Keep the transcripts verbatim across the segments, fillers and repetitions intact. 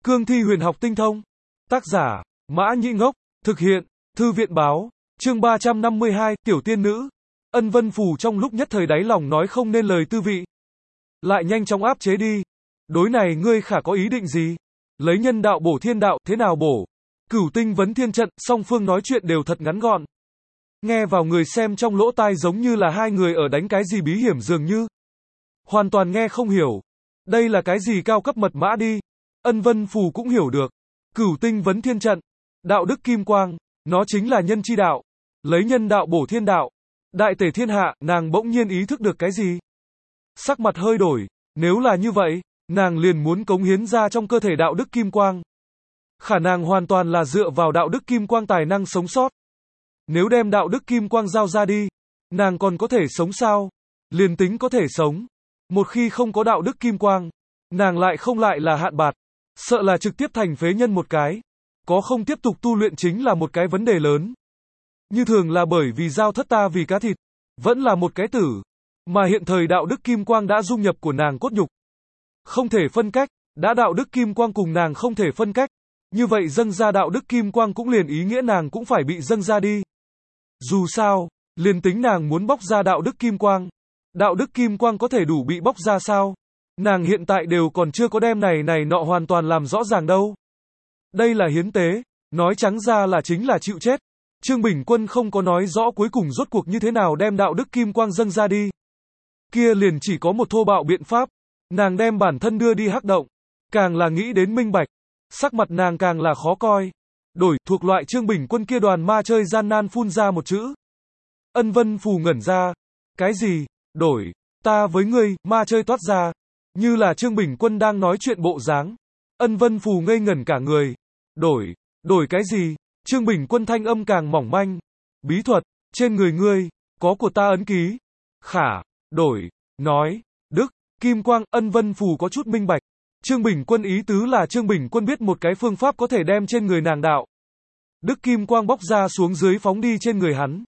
Cương thi huyền học tinh thông. Tác giả, Mã Nhĩ Ngốc. Thực hiện, Thư viện báo. Chương ba trăm năm mươi hai, Tiểu tiên nữ. Ân Vân Phù trong lúc nhất thời đáy lòng nói không nên lời tư vị. Lại nhanh chóng áp chế đi. Đối này ngươi khả có ý định gì? Lấy nhân đạo bổ thiên đạo, thế nào bổ? Cửu tinh vấn thiên trận, song phương nói chuyện đều thật ngắn gọn. Nghe vào người xem trong lỗ tai giống như là hai người ở đánh cái gì bí hiểm dường như. Hoàn toàn nghe không hiểu. Đây là cái gì cao cấp mật mã đi. Ân Vân Phù cũng hiểu được. Cửu tinh vấn thiên trận. Đạo đức kim quang. Nó chính là nhân chi đạo. Lấy nhân đạo bổ thiên đạo. Đại tể thiên hạ, nàng bỗng nhiên ý thức được cái gì? Sắc mặt hơi đổi. Nếu là như vậy, nàng liền muốn cống hiến ra trong cơ thể đạo đức kim quang. Khả năng hoàn toàn là dựa vào đạo đức kim quang tài năng sống sót. Nếu đem đạo đức kim quang giao ra đi, nàng còn có thể sống sao? Liền tính có thể sống. Một khi không có đạo đức kim quang, nàng lại không lại là hạn bạt. Sợ là trực tiếp thành phế nhân một cái. Có không tiếp tục tu luyện chính là một cái vấn đề lớn. Như thường là bởi vì giao thất ta vì cá thịt. Vẫn là một cái tử. Mà hiện thời đạo đức kim quang đã dung nhập của nàng cốt nhục. Không thể phân cách. Đã đạo đức kim quang cùng nàng không thể phân cách. Như vậy dâng ra đạo đức kim quang cũng liền ý nghĩa nàng cũng phải bị dâng ra đi. Dù sao, liền tính nàng muốn bóc ra đạo đức kim quang. Đạo đức kim quang có thể đủ bị bóc ra sao? Nàng hiện tại đều còn chưa có đem này này nọ hoàn toàn làm rõ ràng đâu. Đây là hiến tế, nói trắng ra là chính là chịu chết. Trương Bình Quân không có nói rõ cuối cùng rốt cuộc như thế nào đem đạo đức kim quang dâng ra đi. Kia liền chỉ có một thô bạo biện pháp. Nàng đem bản thân đưa đi hắc động. Càng là nghĩ đến minh bạch. Sắc mặt nàng càng là khó coi. Đổi, thuộc loại Trương Bình Quân kia đoàn ma chơi gian nan phun ra một chữ. Ân Vân Phù ngẩn ra. Cái gì? Đổi, ta với ngươi, ma chơi toát ra. Như là Trương Bình Quân đang nói chuyện bộ dáng. Ân Vân Phù ngây ngẩn cả người. Đổi, đổi cái gì? Trương Bình Quân thanh âm càng mỏng manh. Bí thuật, trên người ngươi, có của ta ấn ký. Khả, đổi, nói, đức, kim quang, Ân Vân Phù có chút minh bạch. Trương Bình Quân ý tứ là Trương Bình Quân biết một cái phương pháp có thể đem trên người nàng đạo. Đức kim quang bóc ra xuống dưới phóng đi trên người hắn.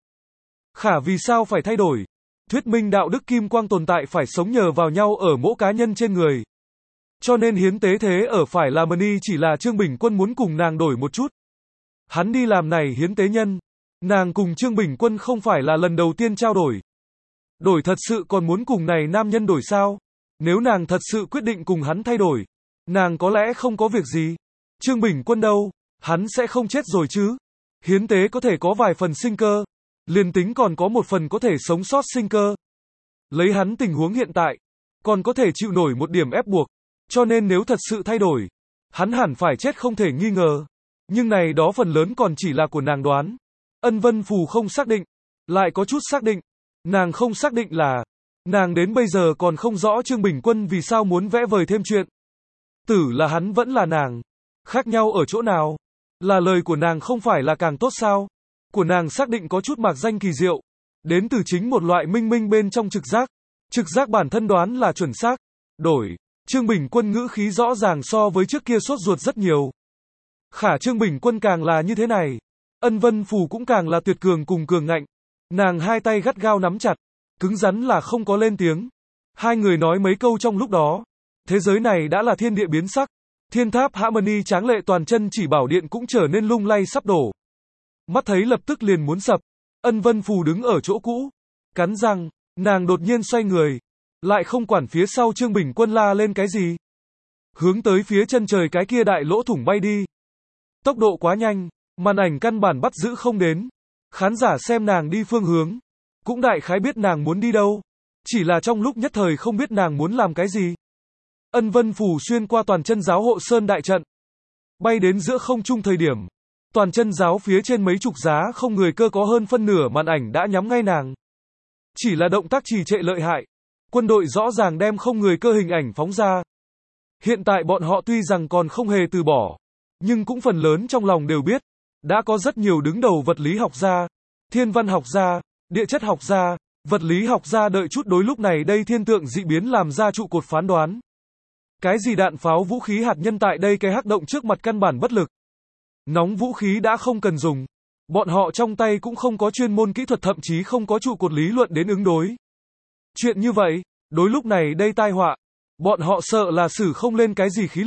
Khả vì sao phải thay đổi? Thuyết minh đạo đức kim quang tồn tại phải sống nhờ vào nhau ở mỗi cá nhân trên người. Cho nên hiến tế thế ở phải là Mani chỉ là Trương Bình Quân muốn cùng nàng đổi một chút. Hắn đi làm này hiến tế nhân. Nàng cùng Trương Bình Quân không phải là lần đầu tiên trao đổi. Đổi thật sự còn muốn cùng này nam nhân đổi sao? Nếu nàng thật sự quyết định cùng hắn thay đổi, nàng có lẽ không có việc gì. Trương Bình Quân đâu? Hắn sẽ không chết rồi chứ? Hiến tế có thể có vài phần sinh cơ. Liền tính còn có một phần có thể sống sót sinh cơ. Lấy hắn tình huống hiện tại, còn có thể chịu nổi một điểm ép buộc. Cho nên nếu thật sự thay đổi, hắn hẳn phải chết không thể nghi ngờ. Nhưng này đó phần lớn còn chỉ là của nàng đoán. Ân Vân Phù không xác định, lại có chút xác định. Nàng không xác định là, nàng đến bây giờ còn không rõ Trương Bình Quân vì sao muốn vẽ vời thêm chuyện. Tử là hắn vẫn là nàng. Khác nhau ở chỗ nào? Là lời của nàng không phải là càng tốt sao? Của nàng xác định có chút mạc danh kỳ diệu. Đến từ chính một loại minh minh bên trong trực giác. Trực giác bản thân đoán là chuẩn xác. Đổi. Trương Bình Quân ngữ khí rõ ràng so với trước kia sốt ruột rất nhiều. Khả Trương Bình Quân càng là như thế này. Ân Vân Phù cũng càng là tuyệt cường cùng cường ngạnh. Nàng hai tay gắt gao nắm chặt. Cứng rắn là không có lên tiếng. Hai người nói mấy câu trong lúc đó. Thế giới này đã là thiên địa biến sắc. Thiên tháp Harmony tráng lệ toàn chân chỉ bảo điện cũng trở nên lung lay sắp đổ. Mắt thấy lập tức liền muốn sập. Ân Vân Phù đứng ở chỗ cũ. Cắn răng, nàng đột nhiên xoay người. Lại không quản phía sau Trương Bình Quân la lên cái gì. Hướng tới phía chân trời cái kia đại lỗ thủng bay đi. Tốc độ quá nhanh, màn ảnh căn bản bắt giữ không đến. Khán giả xem nàng đi phương hướng. Cũng đại khái biết nàng muốn đi đâu. Chỉ là trong lúc nhất thời không biết nàng muốn làm cái gì. Ân Vân Phù xuyên qua toàn chân giáo hộ sơn đại trận. Bay đến giữa không trung thời điểm. Toàn chân giáo phía trên mấy chục giá không người cơ có hơn phân nửa màn ảnh đã nhắm ngay nàng. Chỉ là động tác trì trệ lợi hại. Quân đội rõ ràng đem không người cơ hình ảnh phóng ra. Hiện tại bọn họ tuy rằng còn không hề từ bỏ. Nhưng cũng phần lớn trong lòng đều biết. Đã có rất nhiều đứng đầu vật lý học gia, thiên văn học gia, địa chất học gia, vật lý học gia đợi chút đối lúc này đây thiên tượng dị biến làm ra trụ cột phán đoán. Cái gì đạn pháo vũ khí hạt nhân tại đây cái hắc động trước mặt căn bản bất lực. Nóng vũ khí đã không cần dùng. Bọn họ trong tay cũng không có chuyên môn kỹ thuật thậm chí không có trụ cột lý luận đến ứng đối. Chuyện như vậy, đối lúc này đây tai họa. Bọn họ sợ là xử không lên cái gì khí lực.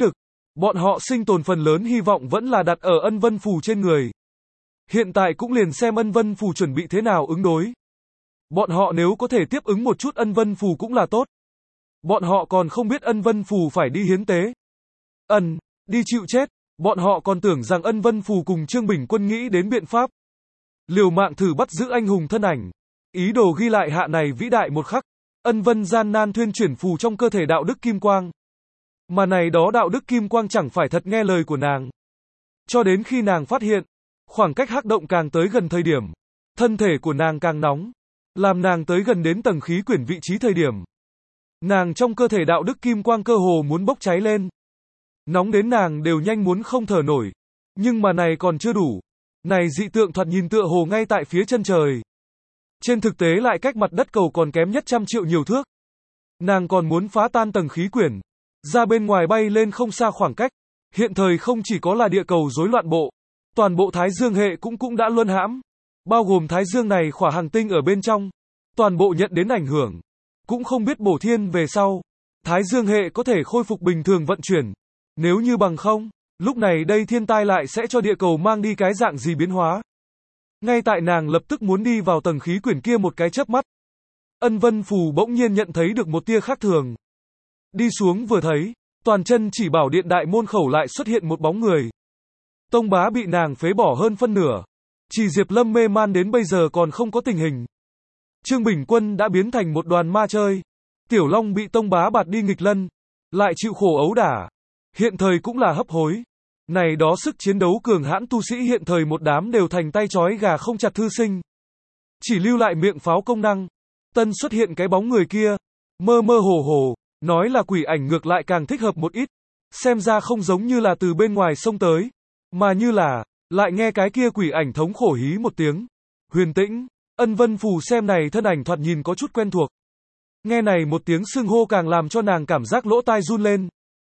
Bọn họ sinh tồn phần lớn hy vọng vẫn là đặt ở Ân Vân Phù trên người. Hiện tại cũng liền xem Ân Vân Phù chuẩn bị thế nào ứng đối. Bọn họ nếu có thể tiếp ứng một chút Ân Vân Phù cũng là tốt. Bọn họ còn không biết Ân Vân Phù phải đi hiến tế. Ân, đi chịu chết. Bọn họ còn tưởng rằng Ân Vân Phù cùng Trương Bình Quân nghĩ đến biện pháp liều mạng thử bắt giữ anh hùng thân ảnh. Ý đồ ghi lại hạ này vĩ đại một khắc. Ân Vân gian nan thuyên chuyển phù trong cơ thể đạo đức kim quang. Mà này đó đạo đức kim quang chẳng phải thật nghe lời của nàng. Cho đến khi nàng phát hiện, khoảng cách hắc động càng tới gần thời điểm, thân thể của nàng càng nóng, làm nàng tới gần đến tầng khí quyển vị trí thời điểm. Nàng trong cơ thể đạo đức kim quang cơ hồ muốn bốc cháy lên. Nóng đến nàng đều nhanh muốn không thở nổi. Nhưng mà này còn chưa đủ. Này dị tượng thoạt nhìn tựa hồ ngay tại phía chân trời. Trên thực tế lại cách mặt đất cầu còn kém nhất trăm triệu nhiều thước. Nàng còn muốn phá tan tầng khí quyển, ra bên ngoài bay lên không xa khoảng cách. Hiện thời không chỉ có là địa cầu rối loạn bộ, toàn bộ Thái Dương hệ cũng cũng đã luân hãm. Bao gồm Thái Dương này khỏa hành tinh ở bên trong. Toàn bộ nhận đến ảnh hưởng. Cũng không biết bổ thiên về sau. Thái Dương hệ có thể khôi phục bình thường vận chuyển. Nếu như bằng không, lúc này đây thiên tai lại sẽ cho địa cầu mang đi cái dạng gì biến hóa. Ngay tại nàng lập tức muốn đi vào tầng khí quyển kia một cái chớp mắt. Ân Vân Phù bỗng nhiên nhận thấy được một tia khác thường. Đi xuống vừa thấy, toàn chân chỉ bảo điện đại môn khẩu lại xuất hiện một bóng người. Tông Bá bị nàng phế bỏ hơn phân nửa. Chỉ Diệp Lâm mê man đến bây giờ còn không có tình hình. Trương Bình Quân đã biến thành một đoàn ma chơi. Tiểu Long bị Tông Bá bạt đi nghịch lân, lại chịu khổ ấu đả. Hiện thời cũng là hấp hối. Này đó sức chiến đấu cường hãn tu sĩ hiện thời một đám đều thành tay chói gà không chặt thư sinh. Chỉ lưu lại miệng pháo công năng. Tân xuất hiện cái bóng người kia. Mơ mơ hồ hồ. Nói là quỷ ảnh ngược lại càng thích hợp một ít. Xem ra không giống như là từ bên ngoài sông tới. Mà như là, lại nghe cái kia quỷ ảnh thống khổ hí một tiếng. Huyền Tĩnh, Ân Vân Phù xem này thân ảnh thoạt nhìn có chút quen thuộc. Nghe này một tiếng xưng hô càng làm cho nàng cảm giác lỗ tai run lên.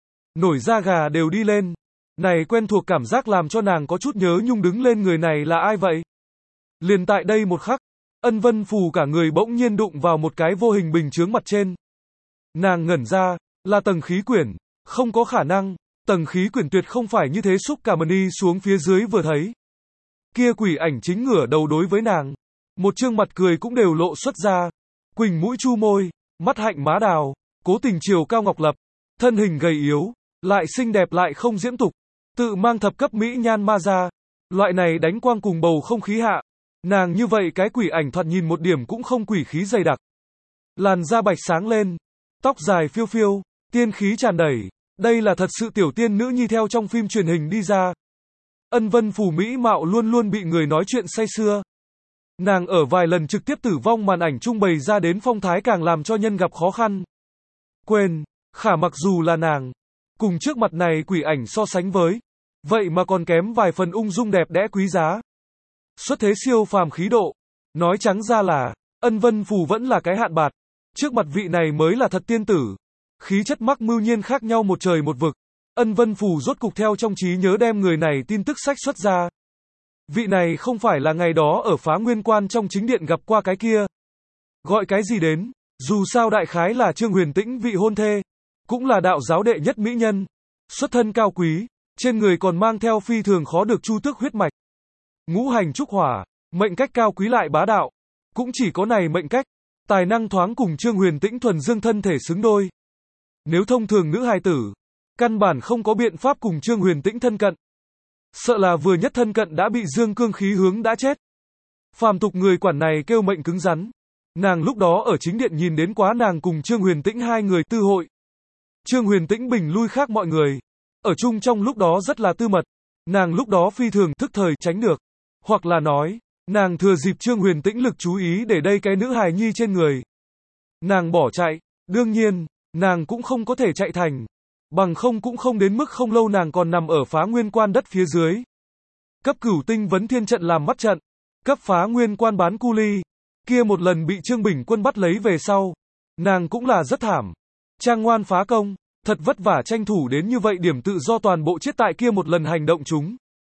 Nổi da gà đều đi lên. Này quen thuộc cảm giác làm cho nàng có chút nhớ nhung đứng lên người này là ai vậy? Liền tại đây một khắc, Ân Vân Phù cả người bỗng nhiên đụng vào một cái vô hình bình chướng mặt trên. Nàng ngẩn ra, là tầng khí quyển, không có khả năng, tầng khí quyển tuyệt không phải như thế xúc cả mần đi xuống phía dưới vừa thấy. Kia quỷ ảnh chính ngửa đầu đối với nàng, một trương mặt cười cũng đều lộ xuất ra, quỳnh mũi chu môi, mắt hạnh má đào, cố tình chiều cao ngọc lập, thân hình gầy yếu, lại xinh đẹp lại không diễm tục, tự mang thập cấp mỹ nhan ma ra, loại này đánh quang cùng bầu không khí hạ, nàng như vậy cái quỷ ảnh thoạt nhìn một điểm cũng không quỷ khí dày đặc. Làn da bạch sáng lên, tóc dài phiêu phiêu, tiên khí tràn đầy, đây là thật sự tiểu tiên nữ nhi theo trong phim truyền hình đi ra. Ân Vân Phù mỹ mạo luôn luôn bị người nói chuyện say sưa. Nàng ở vài lần trực tiếp tử vong màn ảnh trung bày ra đến phong thái càng làm cho nhân gặp khó khăn. Quên, khả mặc dù là nàng, cùng trước mặt này quỷ ảnh so sánh với, vậy mà còn kém vài phần ung dung đẹp đẽ quý giá. Xuất thế siêu phàm khí độ, nói trắng ra là, Ân Vân Phù vẫn là cái hạn bạt, trước mặt vị này mới là thật tiên tử. Khí chất mắc mưu nhiên khác nhau một trời một vực. Ân Vân Phù rốt cục theo trong trí nhớ đem người này tin tức sách xuất ra. Vị này không phải là ngày đó ở Phá Nguyên Quan trong chính điện gặp qua cái kia. Gọi cái gì đến, dù sao đại khái là Trương Huyền Tĩnh vị hôn thê, cũng là đạo giáo đệ nhất mỹ nhân, xuất thân cao quý, trên người còn mang theo phi thường khó được chu tước huyết mạch. Ngũ hành trúc hỏa, mệnh cách cao quý lại bá đạo, cũng chỉ có này mệnh cách, tài năng thoáng cùng Trương Huyền Tĩnh thuần dương thân thể xứng đôi. Nếu thông thường nữ hài tử, căn bản không có biện pháp cùng Trương Huyền Tĩnh thân cận. Sợ là vừa nhất thân cận đã bị dương cương khí hướng đã chết. Phàm tục người quản này kêu mệnh cứng rắn. Nàng lúc đó ở chính điện nhìn đến quá nàng cùng Trương Huyền Tĩnh hai người tư hội. Trương Huyền Tĩnh bình lui khác mọi người. Ở chung trong lúc đó rất là tư mật. Nàng lúc đó phi thường thức thời tránh được. Hoặc là nói, nàng thừa dịp Trương Huyền Tĩnh lực chú ý để đây cái nữ hài nhi trên người. Nàng bỏ chạy, đương nhiên, nàng cũng không có thể chạy thành. Bằng không cũng không đến mức không lâu nàng còn nằm ở Phá Nguyên Quan đất phía dưới. Cấp cửu tinh vấn thiên trận làm mắt trận. Cấp Phá Nguyên Quan bán cu ly. Kia một lần bị Trương Bình Quân bắt lấy về sau. Nàng cũng là rất thảm. Trang ngoan phá công, thật vất vả tranh thủ đến như vậy điểm tự do toàn bộ chết tại kia một lần hành động chúng.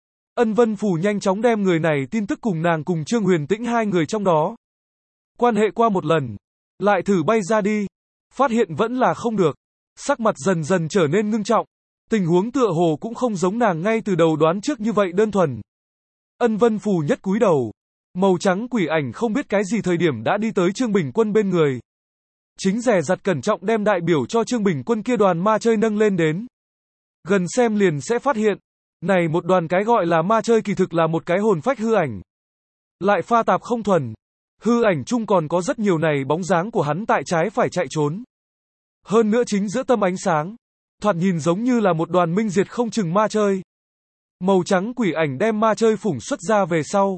Ân Vân Phù nhanh chóng đem người này tin tức cùng nàng cùng Trương Huyền Tĩnh hai người trong đó. Quan hệ qua một lần. Lại thử bay ra đi. Phát hiện vẫn là không được. Sắc mặt dần dần trở nên ngưng trọng. Tình huống tựa hồ cũng không giống nàng ngay từ đầu đoán trước như vậy đơn thuần. Ân Vân Phù nhất cúi đầu. Màu trắng quỷ ảnh không biết cái gì thời điểm đã đi tới Trương Bình Quân bên người. Chính dè dặt cẩn trọng đem đại biểu cho Trương Bình Quân kia đoàn ma chơi nâng lên đến. Gần xem liền sẽ phát hiện. Này một đoàn cái gọi là ma chơi kỳ thực là một cái hồn phách hư ảnh. Lại pha tạp không thuần. Hư ảnh chung còn có rất nhiều này bóng dáng của hắn tại trái phải chạy trốn. Hơn nữa chính giữa tâm ánh sáng. Thoạt nhìn giống như là một đoàn minh diệt không chừng ma chơi. Màu trắng quỷ ảnh đem ma chơi phủng xuất ra về sau.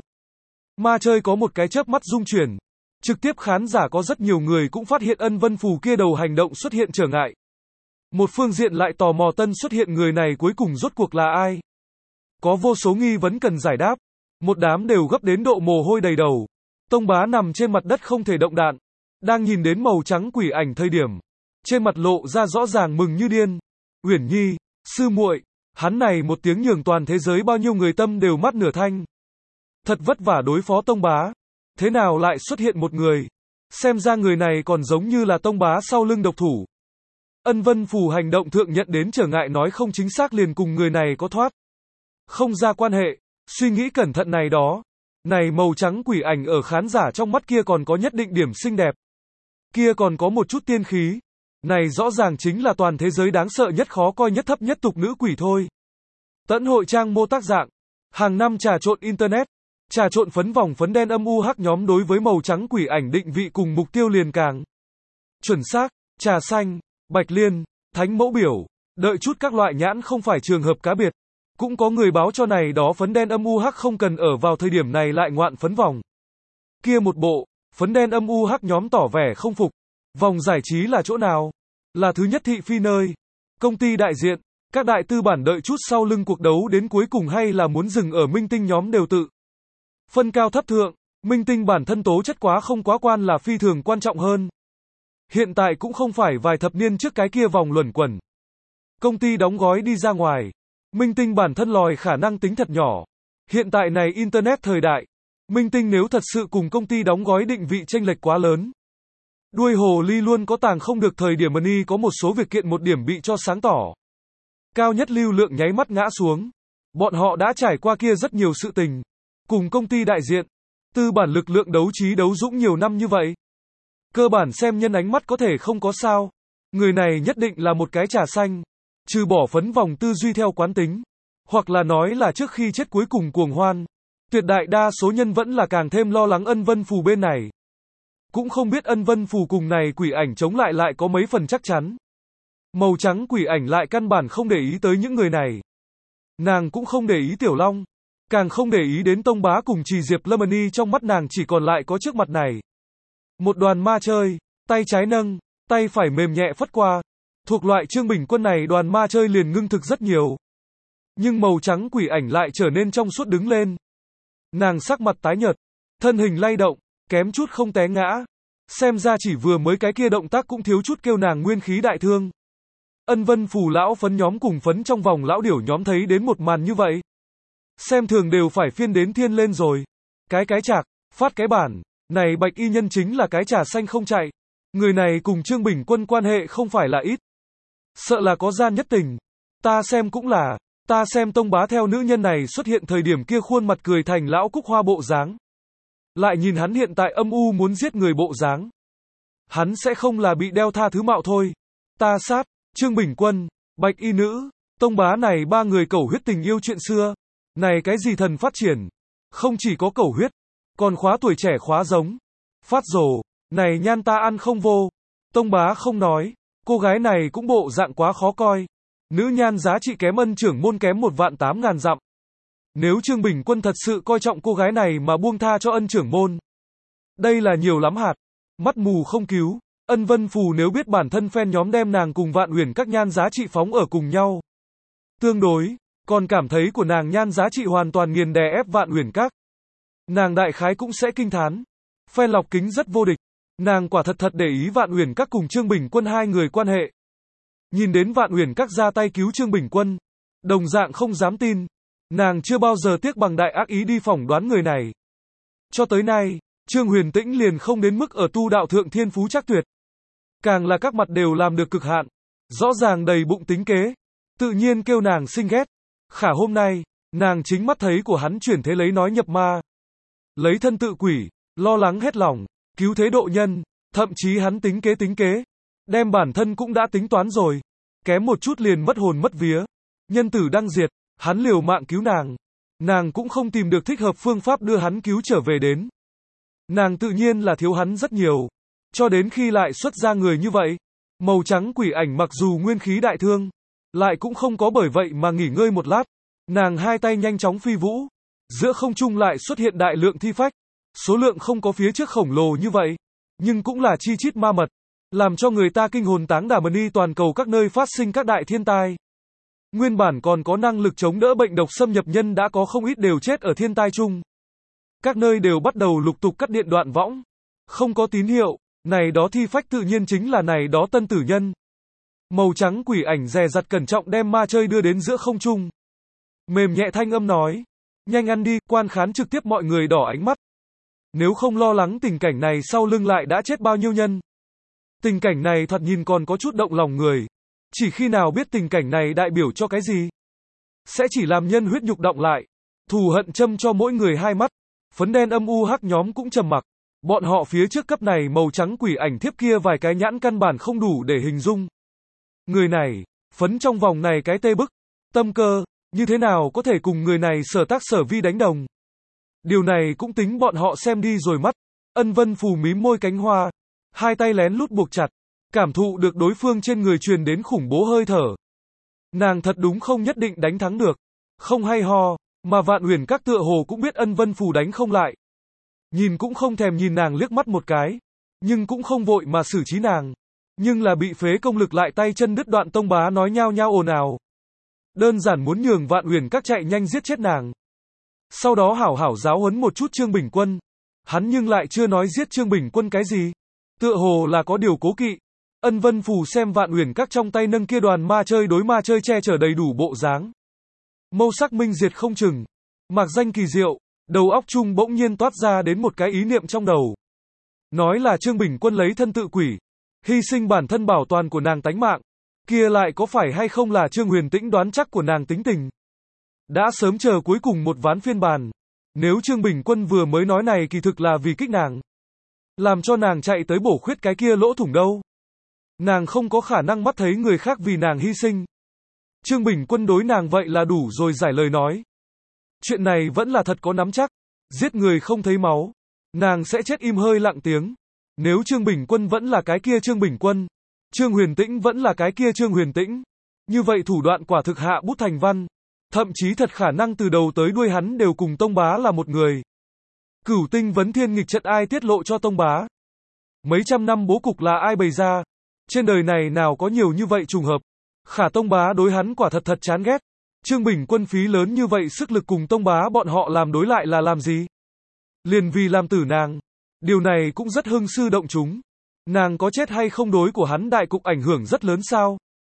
Ma chơi có một cái chớp mắt rung chuyển. Trực tiếp khán giả có rất nhiều người cũng phát hiện Ân Vân Phù kia đầu hành động xuất hiện trở ngại. Một phương diện lại tò mò tân xuất hiện người này cuối cùng rốt cuộc là ai. Có vô số nghi vấn cần giải đáp. Một đám đều gấp đến độ mồ hôi đầy đầu. Tông Bá nằm trên mặt đất không thể động đạn. Đang nhìn đến màu trắng quỷ ảnh thời điểm. Trên mặt lộ ra rõ ràng mừng như điên. Uyển Nhi, sư muội, hắn này một tiếng nhường toàn thế giới bao nhiêu người tâm đều mắt nửa thanh. Thật vất vả đối phó Tông Bá. Thế nào lại xuất hiện một người. Xem ra người này còn giống như là Tông Bá sau lưng độc thủ. Ân Vân Phù hành động thượng nhận đến trở ngại nói không chính xác liền cùng người này có thoát. Không ra quan hệ, suy nghĩ cẩn thận này đó. Này màu trắng quỷ ảnh ở khán giả trong mắt kia còn có nhất định điểm xinh đẹp. Kia còn có một chút tiên khí. Này rõ ràng chính là toàn thế giới đáng sợ nhất khó coi nhất thấp nhất tục nữ quỷ thôi. Tẫn hội trang mô tác dạng. Hàng năm trà trộn Internet. Trà trộn phấn vòng phấn đen âm u hắc nhóm đối với màu trắng quỷ ảnh định vị cùng mục tiêu liền càng chuẩn xác, trà xanh, bạch liên, thánh mẫu biểu, đợi chút các loại nhãn không phải trường hợp cá biệt. Cũng có người báo cho này đó phấn đen âm u hắc không cần ở vào thời điểm này lại ngoạn phấn vòng. Kia một bộ, phấn đen âm u hắc nhóm tỏ vẻ không phục. Vòng giải trí là chỗ nào? Là thứ nhất thị phi nơi. Công ty đại diện, các đại tư bản đợi chút sau lưng cuộc đấu đến cuối cùng hay là muốn dừng ở minh tinh nhóm đều tự. Phân cao thấp thượng, minh tinh bản thân tố chất quá không quá quan là phi thường quan trọng hơn. Hiện tại cũng không phải vài thập niên trước cái kia vòng luẩn quẩn. Công ty đóng gói đi ra ngoài. Minh tinh bản thân lòi khả năng tính thật nhỏ. Hiện tại này Internet thời đại. Minh tinh nếu thật sự cùng công ty đóng gói định vị chênh lệch quá lớn. Đuôi hồ ly luôn có tàng không được thời điểm money có một số việc kiện một điểm bị cho sáng tỏ. Cao nhất lưu lượng nháy mắt ngã xuống. Bọn họ đã trải qua kia rất nhiều sự tình. Cùng công ty đại diện. Tư bản lực lượng đấu trí đấu dũng nhiều năm như vậy. Cơ bản xem nhân ánh mắt có thể không có sao. Người này nhất định là một cái trà xanh. Trừ bỏ phấn vòng tư duy theo quán tính. Hoặc là nói là trước khi chết cuối cùng cuồng hoan. Tuyệt đại đa số nhân vẫn là càng thêm lo lắng Ân Vân Phù bên này. Cũng không biết Ân Vân Phù cùng này quỷ ảnh chống lại lại có mấy phần chắc chắn. Màu trắng quỷ ảnh lại căn bản không để ý tới những người này. Nàng cũng không để ý Tiểu Long. Càng không để ý đến Tông Bá cùng Trì Diệp Lâm Ni trong mắt nàng chỉ còn lại có trước mặt này. Một đoàn ma chơi, tay trái nâng, tay phải mềm nhẹ phất qua. Thuộc loại Trương Bình Quân này đoàn ma chơi liền ngưng thực rất nhiều. Nhưng màu trắng quỷ ảnh lại trở nên trong suốt đứng lên. Nàng sắc mặt tái nhợt, thân hình lay động, kém chút không té ngã. Xem ra chỉ vừa mới cái kia động tác cũng thiếu chút kêu nàng nguyên khí đại thương. Ân Vân Phù lão phấn nhóm cùng phấn trong vòng lão điểu nhóm thấy đến một màn như vậy. Xem thường đều phải phiên đến thiên lên rồi. Cái cái chạc, phát cái bản, này bạch y nhân chính là cái trà xanh không chạy. Người này cùng Trương Bình Quân quan hệ không phải là ít. Sợ là có gian nhất tình. Ta xem cũng là, ta xem Tông Bá theo nữ nhân này xuất hiện thời điểm kia khuôn mặt cười thành lão cúc hoa bộ dáng. Lại nhìn hắn hiện tại âm u muốn giết người bộ dáng. Hắn sẽ không là bị đeo tha thứ mạo thôi. Ta sát, Trương Bình Quân, bạch y nữ, Tông Bá này ba người cẩu huyết tình yêu chuyện xưa. Này cái gì thần phát triển. Không chỉ có cẩu huyết, còn khóa tuổi trẻ khóa giống. Phát rồ, này nhan ta ăn không vô. Tông Bá không nói, cô gái này cũng bộ dạng quá khó coi. Nữ nhan giá trị kém Ân trưởng môn kém một vạn tám ngàn dặm. Nếu Trương Bình Quân thật sự coi trọng cô gái này mà buông tha cho Ân trưởng môn. Đây là nhiều lắm hạt. Mắt mù không cứu. Ân Vân Phù nếu biết bản thân fan nhóm đem nàng cùng Vạn Uyển các nhan giá trị phóng ở cùng nhau. Tương đối, còn cảm thấy của nàng nhan giá trị hoàn toàn nghiền đè ép Vạn Uyển các. Nàng đại khái cũng sẽ kinh thán. Fan lọc kính rất vô địch. Nàng quả thật thật để ý Vạn Uyển các cùng Trương Bình Quân hai người quan hệ. Nhìn đến Vạn Uyển các ra tay cứu Trương Bình Quân, đồng dạng không dám tin. Nàng chưa bao giờ tiếc bằng đại ác ý đi phỏng đoán người này. Cho tới nay, Trương Huyền Tĩnh liền không đến mức ở tu đạo thượng thiên phú chắc tuyệt. Càng là các mặt đều làm được cực hạn. Rõ ràng đầy bụng tính kế. tự nhiên kêu nàng xinh ghét. Khả hôm nay, nàng chính mắt thấy của hắn chuyển thế lấy nói nhập ma. Lấy thân tự quỷ, lo lắng hết lòng, cứu thế độ nhân, thậm chí hắn tính kế tính kế. Đem bản thân cũng đã tính toán rồi. Kém một chút liền mất hồn mất vía. Nhân tử đăng diệt, hắn liều mạng cứu nàng. Nàng cũng không tìm được thích hợp phương pháp đưa hắn cứu trở về đến. Nàng tự nhiên là thiếu hắn rất nhiều. Cho đến khi lại xuất ra người như vậy. Màu trắng quỷ ảnh mặc dù nguyên khí đại thương, lại cũng không có bởi vậy mà nghỉ ngơi một lát. Nàng hai tay nhanh chóng phi vũ. Giữa không trung lại xuất hiện đại lượng thi phách. Số lượng không có phía trước khổng lồ như vậy. Nhưng cũng là chi chít ma mật. Làm cho người ta kinh hồn táng đả mần y toàn cầu các nơi phát sinh các đại thiên tai. Nguyên bản còn có năng lực chống đỡ bệnh độc xâm nhập nhân đã có không ít đều chết ở thiên tai chung. Các nơi đều bắt đầu lục tục cắt điện đoạn võng. Không có tín hiệu, này đó thi phách tự nhiên chính là này đó tân tử nhân. Màu trắng quỷ ảnh dè dặt cẩn trọng đem ma chơi đưa đến giữa không trung. Mềm nhẹ thanh âm nói. Nhanh ăn đi, quan khán trực tiếp mọi người đỏ ánh mắt. Nếu không lo lắng tình cảnh này sau lưng lại đã chết bao nhiêu nhân. Tình cảnh này thoạt nhìn còn có chút động lòng người. Chỉ khi nào biết tình cảnh này đại biểu cho cái gì, sẽ chỉ làm nhân huyết nhục động lại. Thù hận châm cho mỗi người hai mắt. Phấn đen âm u hắc nhóm cũng trầm mặc. Bọn họ phía trước cấp này màu trắng quỷ ảnh thiếp kia vài cái nhãn căn bản không đủ để hình dung. Người này, phấn trong vòng này cái tê bức, tâm cơ, như thế nào có thể cùng người này sở tác sở vi đánh đồng. Điều này cũng tính bọn họ xem đi rồi mắt. Ân Vân Phù mím môi cánh hoa, hai tay lén lút buộc chặt, cảm thụ được đối phương trên người truyền đến khủng bố hơi thở. Nàng thật đúng không nhất định đánh thắng được. Không hay ho, mà Vạn Huyền Các tựa hồ cũng biết Ân Vân Phù đánh không lại. Nhìn cũng không thèm nhìn nàng liếc mắt một cái, nhưng cũng không vội mà xử trí nàng. Nhưng là bị phế công lực lại tay chân đứt đoạn tông bá nói nhao nhao ồn ào. Đơn giản muốn nhường Vạn Huyền Các chạy nhanh giết chết nàng. Sau đó hảo hảo giáo huấn một chút Trương Bình Quân. Hắn nhưng lại chưa nói giết Trương Bình Quân cái gì. Tựa hồ là có điều cố kỵ. Ân Vân Phù xem Vạn Huyền Các trong tay nâng kia đoàn ma chơi đối ma chơi che chở đầy đủ bộ dáng. Mâu sắc minh diệt không chừng. Mạc danh kỳ diệu, đầu óc chung bỗng nhiên toát ra đến một cái ý niệm trong đầu. Nói là Trương Bình Quân lấy thân tự quỷ, hy sinh bản thân bảo toàn của nàng tánh mạng. Kia lại có phải hay không là Trương Huyền Tĩnh đoán chắc của nàng tính tình. Đã sớm chờ cuối cùng một ván phiên bản. Nếu Trương Bình Quân vừa mới nói này kỳ thực là vì kích nàng, làm cho nàng chạy tới bổ khuyết cái kia lỗ thủng đâu. Nàng không có khả năng mắt thấy người khác vì nàng hy sinh. Trương Bình Quân đối nàng vậy là đủ rồi giải lời nói. Chuyện này vẫn là thật có nắm chắc. Giết người không thấy máu, nàng sẽ chết im hơi lặng tiếng. Nếu Trương Bình Quân vẫn là cái kia Trương Bình Quân, Trương Huyền Tĩnh vẫn là cái kia Trương Huyền Tĩnh, như vậy thủ đoạn quả thực hạ bút thành văn. Thậm chí thật khả năng từ đầu tới đuôi hắn đều cùng Tông Bá là một người. Cửu tinh vấn thiên nghịch trận ai tiết lộ cho Tông Bá? Mấy trăm năm bố cục là ai bày ra? Trên đời này nào có nhiều như vậy trùng hợp? Khả Tông Bá đối hắn quả thật thật chán ghét. Trương Bình Quân phí lớn như vậy sức lực cùng Tông Bá bọn họ làm đối lại là làm gì? Liền vì làm tử nàng. Điều này cũng rất hưng sư động chúng. Nàng có chết hay không đối của hắn đại cục ảnh hưởng rất lớn sao?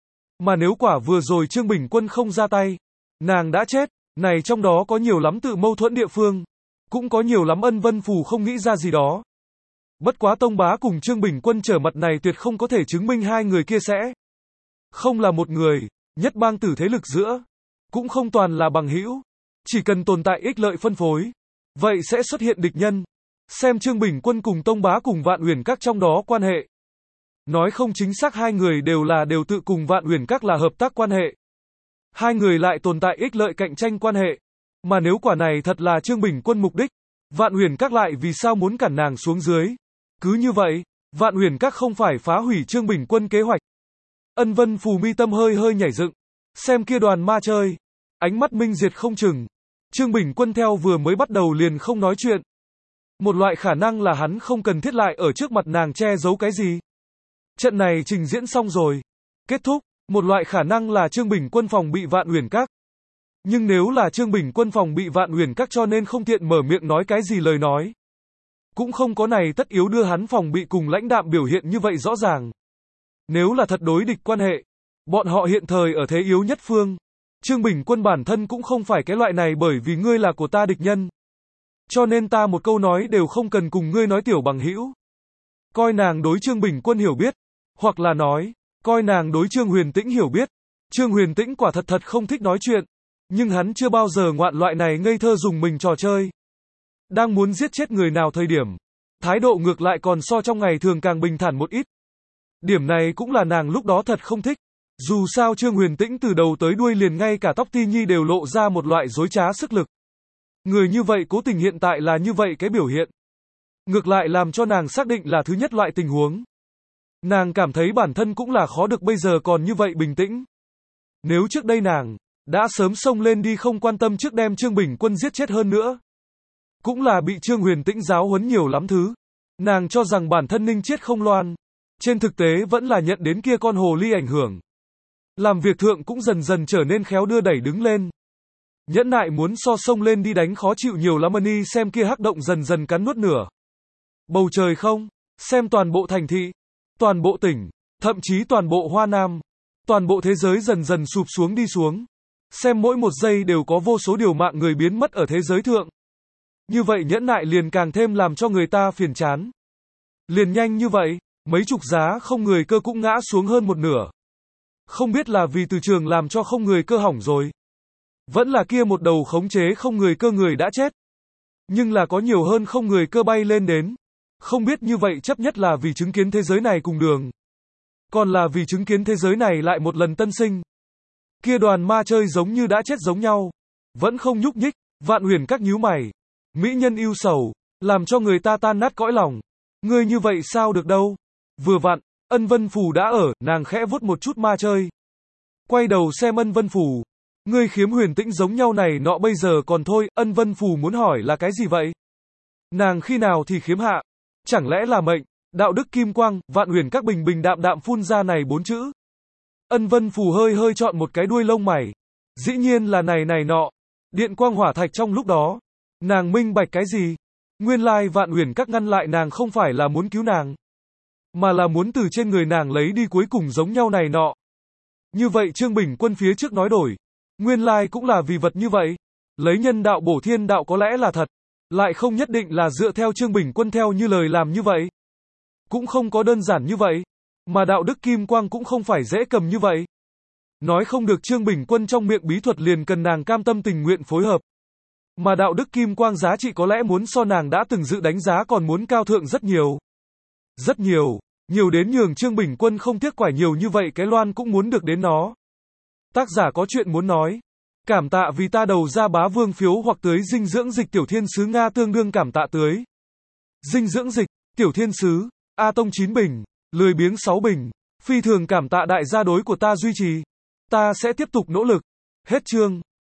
Mà nếu quả vừa rồi Trương Bình Quân không ra tay, nàng đã chết, này trong đó có nhiều lắm tự mâu thuẫn địa phương. Cũng có nhiều lắm Ân Vân Phù không nghĩ ra gì đó. Bất quá Tông Bá cùng Trương Bình Quân trở mặt này tuyệt không có thể chứng minh hai người kia sẽ không là một người, nhất bang tử thế lực giữa. Cũng không toàn là bằng hữu. Chỉ cần tồn tại ích lợi phân phối, vậy sẽ xuất hiện địch nhân. Xem Trương Bình Quân cùng Tông Bá cùng Vạn Huyền Các trong đó quan hệ. Nói không chính xác hai người đều là đều tự cùng Vạn Huyền Các là hợp tác quan hệ. Hai người lại tồn tại ích lợi cạnh tranh quan hệ. Mà nếu quả này thật là Trương Bình Quân mục đích, Vạn Huyền Các lại vì sao muốn cản nàng xuống dưới? Cứ như vậy, Vạn Huyền Các không phải phá hủy Trương Bình Quân kế hoạch. Ân Vân Phù mi tâm hơi hơi nhảy dựng, xem kia đoàn ma chơi, ánh mắt minh diệt không chừng. Trương Bình Quân theo vừa mới bắt đầu liền không nói chuyện. Một loại khả năng là hắn không cần thiết lại ở trước mặt nàng che giấu cái gì. Trận này trình diễn xong rồi, kết thúc. Một loại khả năng là Trương Bình Quân phòng bị Vạn Huyền Các. Nhưng nếu là Trương Bình Quân phòng bị Vạn Huyền Các cho nên không tiện mở miệng nói cái gì lời nói, cũng không có này tất yếu đưa hắn phòng bị cùng lãnh đạm biểu hiện như vậy rõ ràng. Nếu là thật đối địch quan hệ, bọn họ hiện thời ở thế yếu nhất phương. Trương Bình Quân bản thân cũng không phải cái loại này bởi vì ngươi là của ta địch nhân, cho nên ta một câu nói đều không cần cùng ngươi nói tiểu bằng hữu. Coi nàng đối Trương Bình Quân hiểu biết, hoặc là nói, coi nàng đối Trương Huyền Tĩnh hiểu biết, Trương Huyền Tĩnh quả thật thật không thích nói chuyện, nhưng hắn chưa bao giờ ngoạn loại này ngây thơ dùng mình trò chơi. Đang muốn giết chết người nào thời điểm, thái độ ngược lại còn so trong ngày thường càng bình thản một ít. Điểm này cũng là nàng lúc đó thật không thích. Dù sao Trương Huyền Tĩnh từ đầu tới đuôi liền ngay cả tóc Ti Nhi đều lộ ra một loại dối trá sức lực. Người như vậy cố tình hiện tại là như vậy cái biểu hiện. Ngược lại làm cho nàng xác định là thứ nhất loại tình huống. Nàng cảm thấy bản thân cũng là khó được bây giờ còn như vậy bình tĩnh. Nếu trước đây nàng đã sớm xông lên đi không quan tâm trước đem Trương Bình Quân giết chết hơn nữa. Cũng là bị Trương Huyền Tĩnh giáo huấn nhiều lắm thứ. Nàng cho rằng bản thân ninh chiết không loan. Trên thực tế vẫn là nhận đến kia con hồ ly ảnh hưởng. Làm việc thượng cũng dần dần trở nên khéo đưa đẩy đứng lên. Nhẫn nại muốn so xông lên đi đánh khó chịu nhiều lắm ân y xem kia hắc động dần dần cắn nuốt nửa. Bầu trời không, xem toàn bộ thành thị, toàn bộ tỉnh, thậm chí toàn bộ Hoa Nam, toàn bộ thế giới dần dần sụp xuống đi xuống. Xem mỗi một giây đều có vô số điều mạng người biến mất ở thế giới thượng. Như vậy nhẫn nại liền càng thêm làm cho người ta phiền chán. Liền nhanh như vậy, mấy chục giá không người cơ cũng ngã xuống hơn một nửa. Không biết là vì từ trường làm cho không người cơ hỏng rồi. Vẫn là kia một đầu khống chế không người cơ người đã chết. Nhưng là có nhiều hơn không người cơ bay lên đến. Không biết như vậy chấp nhất là vì chứng kiến thế giới này cùng đường. Còn là vì chứng kiến thế giới này lại một lần tân sinh. Kia đoàn ma chơi giống như đã chết giống nhau. Vẫn không nhúc nhích, Vạn Huyền các nhíu mày. Mỹ nhân yêu sầu, làm cho người ta tan nát cõi lòng. Ngươi như vậy sao được đâu. Vừa vặn, Ân Vân Phù đã ở, nàng khẽ vuốt một chút ma chơi. Quay đầu xem Ân Vân Phù. Ngươi khiếm Huyền Tĩnh giống nhau này nọ bây giờ còn thôi, Ân Vân Phù muốn hỏi là cái gì vậy? Nàng khi nào thì khiếm hạ? Chẳng lẽ là mệnh? Đạo đức kim quang, Vạn Huyền các bình bình đạm đạm phun ra này bốn chữ. Ân Vân Phù hơi hơi chọn một cái đuôi lông mày. Dĩ nhiên là này này nọ. Điện quang hỏa thạch trong lúc đó. Nàng minh bạch cái gì? Nguyên lai Vạn Huyền các ngăn lại nàng không phải là muốn cứu nàng. Mà là muốn từ trên người nàng lấy đi cuối cùng giống nhau này nọ. Như vậy Trương Bình Quân phía trước nói đổi. Nguyên lai cũng là vì vật như vậy. Lấy nhân đạo bổ thiên đạo có lẽ là thật. Lại không nhất định là dựa theo Trương Bình Quân theo như lời làm như vậy. Cũng không có đơn giản như vậy. Mà đạo đức kim quang cũng không phải dễ cầm như vậy. Nói không được Trương Bình Quân trong miệng bí thuật liền cần nàng cam tâm tình nguyện phối hợp. Mà đạo đức kim quang giá trị có lẽ muốn so nàng đã từng dự đánh giá còn muốn cao thượng rất nhiều. Rất nhiều. Nhiều đến nhường Trương Bình Quân không tiếc quải nhiều như vậy cái loan cũng muốn được đến nó. Tác giả có chuyện muốn nói. Cảm tạ vì ta đầu ra bá vương phiếu hoặc tưới dinh dưỡng dịch tiểu thiên sứ Nga tương đương cảm tạ tưới. Dinh dưỡng dịch, tiểu thiên sứ, A Tông chín bình, lười biếng sáu bình, phi thường cảm tạ đại gia đối của ta duy trì. Ta sẽ tiếp tục nỗ lực. Hết chương.